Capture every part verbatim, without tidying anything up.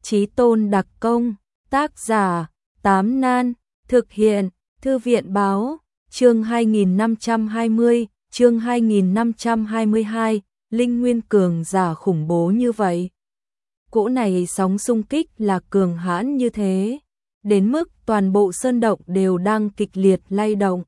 Chí Tôn đặc công, tác giả, Tám Nan, thực hiện, Thư viện báo, chương hai nghìn năm trăm hai mươi, chương hai nghìn năm trăm hai mươi hai, linh nguyên cường giả khủng bố như vậy. Cỗ này sóng xung kích là cường hãn như thế, đến mức toàn bộ sơn động đều đang kịch liệt lay động.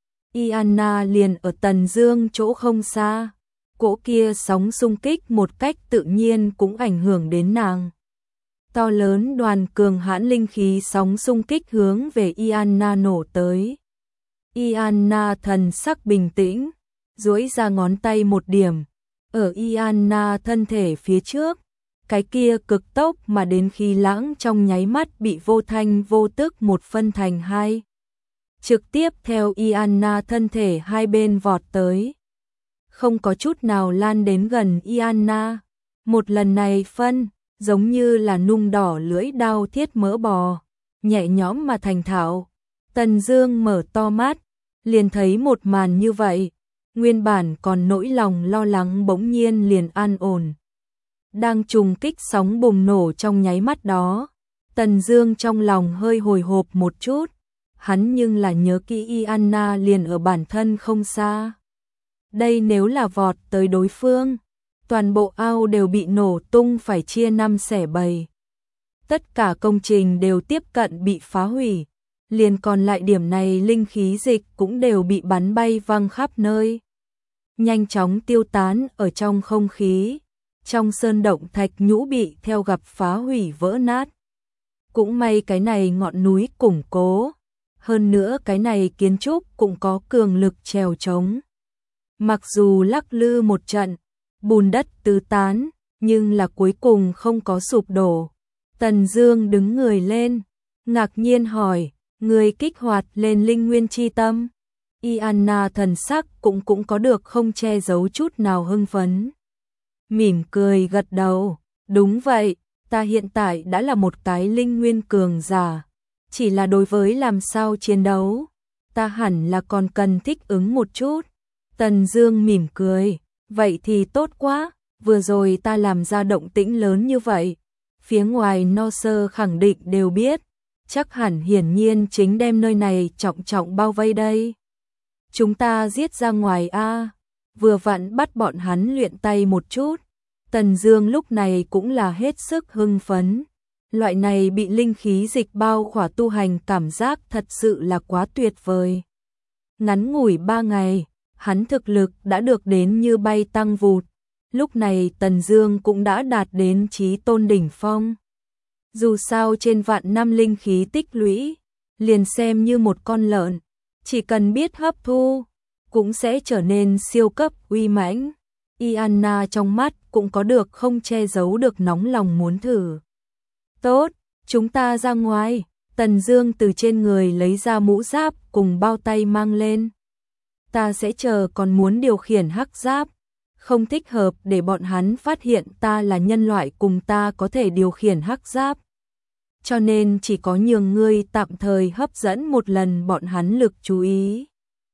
Iana liền ở Tần Dương chỗ không xa, cỗ kia sóng xung kích một cách tự nhiên cũng ảnh hưởng đến nàng. To lớn đoàn cường hãn linh khí sóng xung kích hướng về Iana nổ tới. Iana thần sắc bình tĩnh, duỗi ra ngón tay một điểm, ở Iana thân thể phía trước, cái kia cực tốc mà đến khí lãng trong nháy mắt bị vô thanh vô tức một phân thành hai. Trực tiếp theo Iana thân thể hai bên vọt tới. Không có chút nào lan đến gần Iana. Một lần này phân, giống như là nung đỏ lưỡi đao thiết mỡ bò, nhẹ nhõm mà thành thạo. Tần Dương mở to mắt, liền thấy một màn như vậy, nguyên bản còn nỗi lòng lo lắng bỗng nhiên liền an ổn. Đang trùng kích sóng bùng nổ trong nháy mắt đó, Tần Dương trong lòng hơi hồi hộp một chút, hắn nhưng là nhớ kỹ Iana liền ở bản thân không xa. Đây nếu là vọt tới đối phương, toàn bộ ao đều bị nổ tung phải chia năm xẻ bảy. Tất cả công trình đều tiếp cận bị phá hủy, liền còn lại điểm này linh khí dịch cũng đều bị bắn bay văng khắp nơi. Nhanh chóng tiêu tán ở trong không khí, trong sơn động thạch nhũ bị theo gặp phá hủy vỡ nát. Cũng may cái này ngọn núi củng cố, hơn nữa cái này kiến trúc cũng có cường lực trèo trống. Mặc dù lắc lư một trận, bùn đất tứ tán, nhưng là cuối cùng không có sụp đổ. Tần Dương đứng người lên, ngạc nhiên hỏi, người kích hoạt lên linh nguyên chi tâm. Iana thần sắc cũng cũng có được không che giấu chút nào hưng phấn. Mỉm cười gật đầu, đúng vậy, ta hiện tại đã là một cái linh nguyên cường giả, chỉ là đối với làm sao chiến đấu, ta hẳn là còn cần thích ứng một chút. Tần Dương mỉm cười, vậy thì tốt quá, vừa rồi ta làm ra động tĩnh lớn như vậy, phía ngoài No Sơ khẳng định đều biết, chắc hẳn hiển nhiên chính đem nơi này trọng trọng bao vây đây. Chúng ta giết ra ngoài a, vừa vặn bắt bọn hắn luyện tay một chút. Tần Dương lúc này cũng là hết sức hưng phấn. Loại này bị linh khí dịch bao khỏa tu hành cảm giác thật sự là quá tuyệt vời. Ngắn ngủi ba ngày, hắn thực lực đã được đến như bay tăng vụt. Lúc này Tần Dương cũng đã đạt đến Chí Tôn đỉnh phong. Dù sao trên vạn năm linh khí tích lũy, liền xem như một con lợn, chỉ cần biết hấp thu, cũng sẽ trở nên siêu cấp uy mãnh. Iana trong mắt cũng có được không che giấu được nóng lòng muốn thử. Tốt, chúng ta ra ngoài. Tần Dương từ trên người lấy ra mũ giáp cùng bao tay mang lên. Ta sẽ chờ, còn muốn điều khiển hắc giáp. Không thích hợp để bọn hắn phát hiện ta là nhân loại cùng ta có thể điều khiển hắc giáp. Cho nên chỉ có nhường ngươi tạm thời hấp dẫn một lần bọn hắn lực chú ý.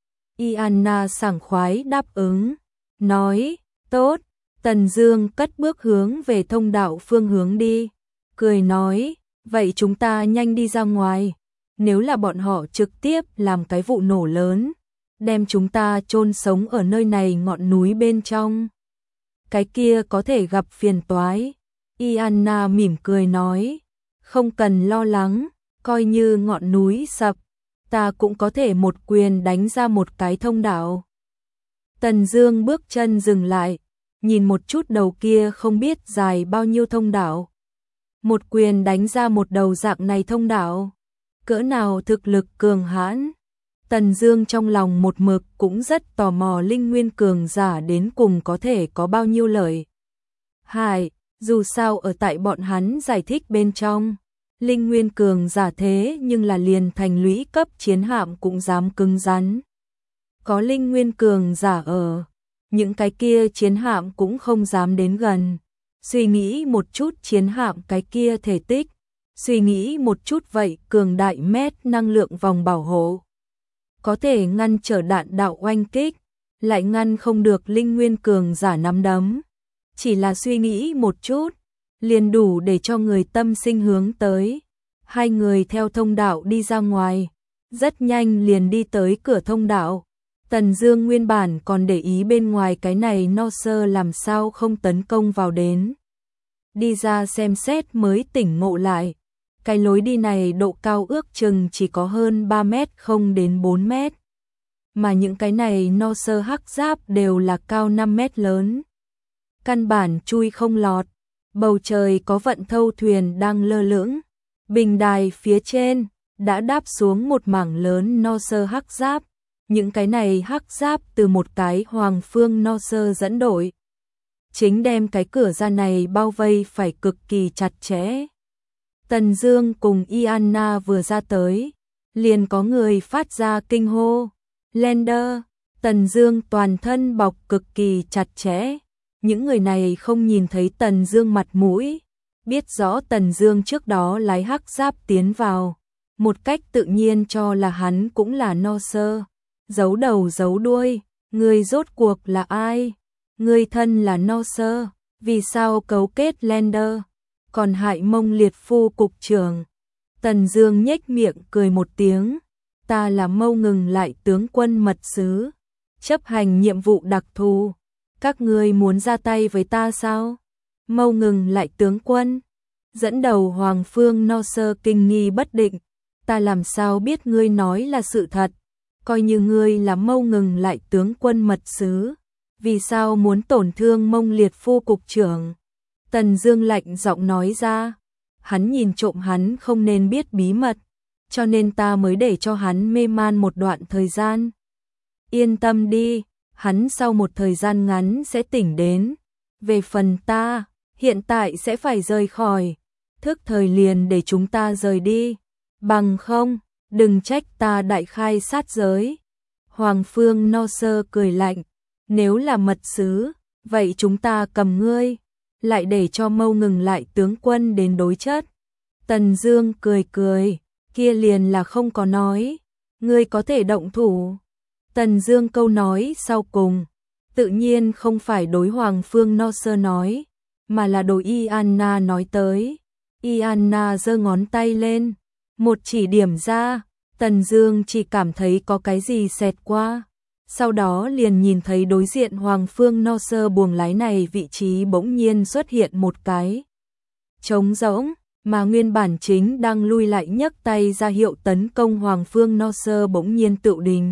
Iana sảng khoái đáp ứng, nói, tốt. Tần Dương cất bước hướng về thông đạo phương hướng đi, cười nói, vậy chúng ta nhanh đi ra ngoài, nếu là bọn họ trực tiếp làm cái vụ nổ lớn, đem chúng ta chôn sống ở nơi này ngọn núi bên trong, cái kia có thể gặp phiền toái. Iana mỉm cười nói, không cần lo lắng, coi như ngọn núi sập, ta cũng có thể một quyền đánh ra một cái thông đạo. Tần Dương bước chân dừng lại, nhìn một chút đầu kia không biết dài bao nhiêu thông đạo. Một quyền đánh ra một đầu dạng này thông đạo, cỡ nào thực lực cường hãn. Tần Dương trong lòng một mực cũng rất tò mò linh nguyên cường giả đến cùng có thể có bao nhiêu lợi hại, dù sao ở tại bọn hắn giải thích bên trong, linh nguyên cường giả thế nhưng là liền thành lũy cấp chiến hạm cũng dám cứng rắn. Có linh nguyên cường giả ở, những cái kia chiến hạm cũng không dám đến gần. Suy nghĩ một chút chiến hạm cái kia thể tích, suy nghĩ một chút vậy cường đại mét năng lượng vòng bảo hộ, có thể ngăn trở đạn đạo oanh kích, lại ngăn không được linh nguyên cường giả nắm đấm. Chỉ là suy nghĩ một chút, liền đủ để cho người tâm sinh hướng tới. Hai người theo thông đạo đi ra ngoài, rất nhanh liền đi tới cửa thông đạo. Tần Dương nguyên bản còn để ý bên ngoài cái này no sơ làm sao không tấn công vào đến. Đi ra xem xét mới tỉnh ngộ lại. Cái lối đi này độ cao ước chừng chỉ có hơn ba mét không đến bốn mét. Mà những cái này no sơ hắc giáp đều là cao năm mét lớn. Căn bản chui không lọt. Bầu trời có vận thâu thuyền đang lơ lửng. Bình đài phía trên đã đáp xuống một mảng lớn no sơ hắc giáp. Những cái này hắc giáp từ một cái Hoàng Phương no sơ dẫn đội. Chính đem cái cửa ra này bao vây phải cực kỳ chặt chẽ. Tần Dương cùng Ianna vừa ra tới, liền có người phát ra kinh hô. Lander, Tần Dương toàn thân bọc cực kỳ chặt chẽ. Những người này không nhìn thấy Tần Dương mặt mũi, biết rõ Tần Dương trước đó lái hắc giáp tiến vào, một cách tự nhiên cho là hắn cũng là no sơ. Giấu đầu giấu đuôi, người rốt cuộc là ai? Người thân là no sơ, vì sao cấu kết Lander, còn hại Mông Liệt Phu cục trưởng? Tần Dương nhếch miệng cười một tiếng, ta là Mâu Ngừng Lại tướng quân mật sứ, chấp hành nhiệm vụ đặc thù, các ngươi muốn ra tay với ta sao? Mâu Ngừng Lại tướng quân, dẫn đầu Hoàng Phương no sơ kinh nghi bất định, ta làm sao biết ngươi nói là sự thật? Coi như ngươi là Mâu Ngừng Lại tướng quân mật sứ, vì sao muốn tổn thương Mông Liệt Phu cục trưởng? Tần Dương lạnh giọng nói ra, hắn nhìn trộm hắn không nên biết bí mật, cho nên ta mới để cho hắn mê man một đoạn thời gian. Yên tâm đi, hắn sau một thời gian ngắn sẽ tỉnh đến. Về phần ta, hiện tại sẽ phải rời khỏi, thức thời liền để chúng ta rời đi, bằng không, đừng trách ta đại khai sát giới. Hoàng Phương no sơ cười lạnh, nếu là mật sứ, vậy chúng ta cầm ngươi, lại để cho Mâu Ngừng Lại tướng quân đến đối chất. Tần Dương cười cười, kia liền là không có nói, ngươi có thể động thủ. Tần Dương câu nói sau cùng, tự nhiên không phải đối Hoàng Phương no sơ nói, mà là đối Ianna nói tới. Ianna giơ ngón tay lên, một chỉ điểm ra, Tần Dương chỉ cảm thấy có cái gì xẹt qua. Sau đó liền nhìn thấy đối diện Hoàng Phương no sơ buồng lái này vị trí bỗng nhiên xuất hiện một cái trống rỗng, mà nguyên bản chính đang lui lại nhấc tay ra hiệu tấn công Hoàng Phương no sơ bỗng nhiên tự đình.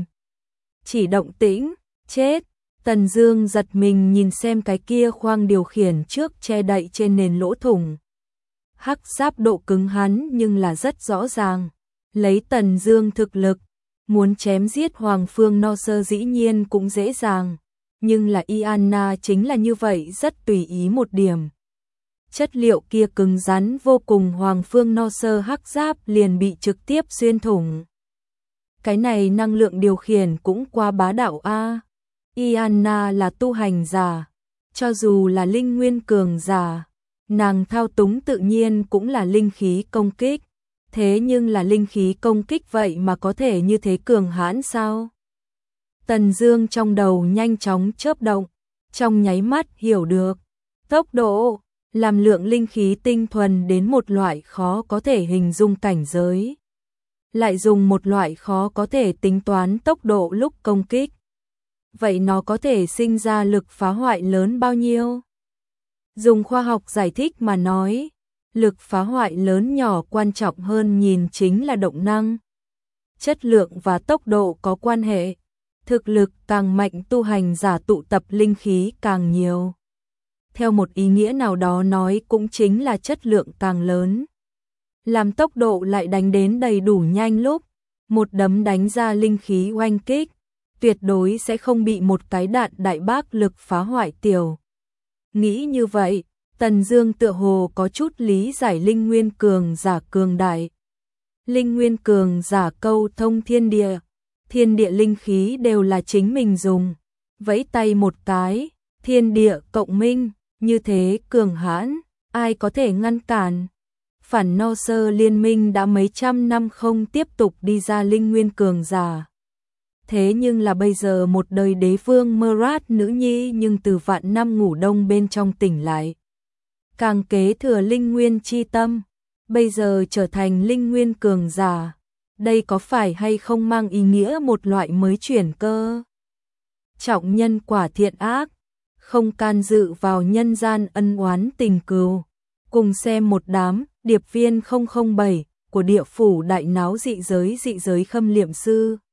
Chỉ động tĩnh, chết. Tần Dương giật mình nhìn xem cái kia khoang điều khiển trước che đậy trên nền lỗ thủng. Hắc giáp độ cứng hắn nhưng là rất rõ ràng. Lấy Tần Dương thực lực, muốn chém giết Hoàng Phương no sơ dĩ nhiên cũng dễ dàng, nhưng là Ianna chính là như vậy rất tùy ý một điểm. Chất liệu kia cứng rắn vô cùng, Hoàng Phương no sơ hắc giáp liền bị trực tiếp xuyên thủng. Cái này năng lượng điều khiển cũng quá bá đạo a. Ianna là tu hành giả, cho dù là linh nguyên cường giả, nàng thao túng tự nhiên cũng là linh khí công kích. Thế nhưng là linh khí công kích vậy mà có thể như thế cường hãn sao? Tần Dương trong đầu nhanh chóng chớp động, trong nháy mắt hiểu được. Tốc độ, làm lượng linh khí tinh thuần đến một loại khó có thể hình dung cảnh giới. Lại dùng một loại khó có thể tính toán tốc độ lúc công kích. Vậy nó có thể sinh ra lực phá hoại lớn bao nhiêu? Dùng khoa học giải thích mà nói, lực phá hoại lớn nhỏ quan trọng hơn nhìn chính là động năng. Chất lượng và tốc độ có quan hệ, thực lực càng mạnh tu hành giả tụ tập linh khí càng nhiều. Theo một ý nghĩa nào đó nói cũng chính là chất lượng càng lớn. Làm tốc độ lại đánh đến đầy đủ nhanh lúc, một đấm đánh ra linh khí oanh kích, tuyệt đối sẽ không bị một cái đạn đại bác lực phá hoại tiểu. Nghĩ như vậy, Tần Dương tựa hồ có chút lý giải linh nguyên cường giả cường đại. Linh nguyên cường giả câu thông thiên địa, thiên địa linh khí đều là chính mình dùng, vẫy tay một cái, thiên địa cộng minh, như thế cường hãn, ai có thể ngăn cản? Phản no sơ liên minh đã mấy trăm năm không tiếp tục đi ra linh nguyên cường giả. Thế nhưng là bây giờ một đời đế vương Mơ Rát nữ nhi nhưng từ vạn năm ngủ đông bên trong tỉnh lại. càng kế thừa linh nguyên chi tâm, bây giờ trở thành linh nguyên cường giả. Đây có phải hay không mang ý nghĩa một loại mới chuyển cơ? Trọng nhân quả thiện ác, không can dự vào nhân gian ân oán tình cừu. Cùng xem một đám điệp viên không không bảy của địa phủ đại náo dị giới dị giới khâm liệm sư.